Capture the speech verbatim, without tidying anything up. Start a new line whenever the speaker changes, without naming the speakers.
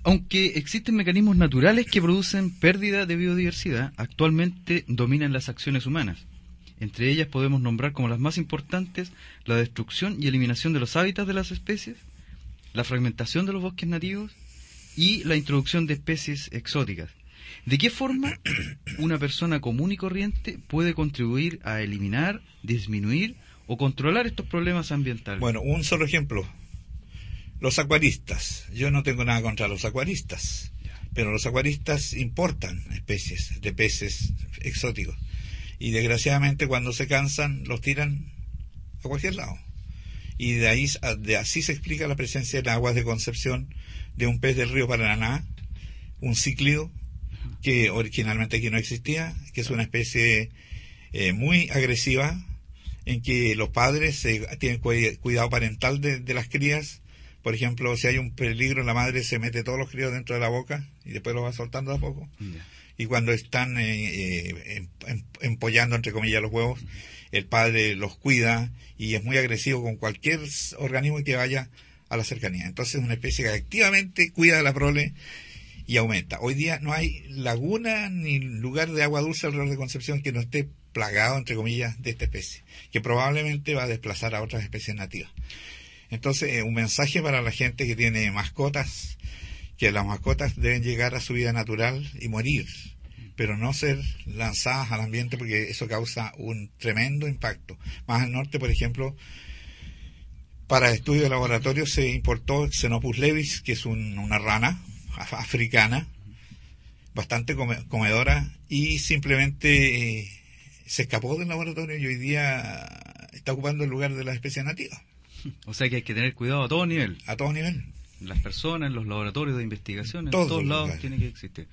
Aunque existen mecanismos naturales que producen pérdida de biodiversidad, actualmente dominan las acciones humanas. Entre ellas podemos nombrar como las más importantes la destrucción y eliminación de los hábitats de las especies, la fragmentación de los bosques nativos y la introducción de especies exóticas. ¿De qué forma una persona común y corriente puede contribuir a eliminar, disminuir o controlar estos problemas ambientales?
Bueno, un solo ejemplo. Los acuaristas. Yo no tengo nada contra los acuaristas, pero los acuaristas importan especies de peces exóticos. Y desgraciadamente cuando se cansan los tiran a cualquier lado. Y de ahí de así se explica la presencia en aguas de Concepción de un pez del río Paraná, un cíclido, que originalmente aquí no existía, que es una especie eh, muy agresiva, en que los padres eh, tienen cuidado parental de, de las crías. Por ejemplo, si hay un peligro, la madre se mete todos los críos dentro de la boca y después los va soltando de a poco. Yeah. Y cuando están eh, eh, em, empollando, entre comillas, los huevos, el padre los cuida y es muy agresivo con cualquier organismo que vaya a la cercanía. Entonces es una especie que activamente cuida de la prole y aumenta. Hoy día no hay laguna ni lugar de agua dulce alrededor de Concepción que no esté plagado, entre comillas, de esta especie, que probablemente va a desplazar a otras especies nativas. Entonces, eh, un mensaje para la gente que tiene mascotas, que las mascotas deben llegar a su vida natural y morir, pero no ser lanzadas al ambiente porque eso causa un tremendo impacto. Más al norte, por ejemplo, para estudio de laboratorio se importó Xenopus levis, que es un, una rana africana, bastante come, comedora, y simplemente eh, se escapó del laboratorio y hoy día está ocupando el lugar de las especies nativas.
O sea que hay que tener cuidado a todo nivel.
A todo nivel.
Las personas, los laboratorios de investigación, en
todos,
todos lados
lugares.
Tiene que existir.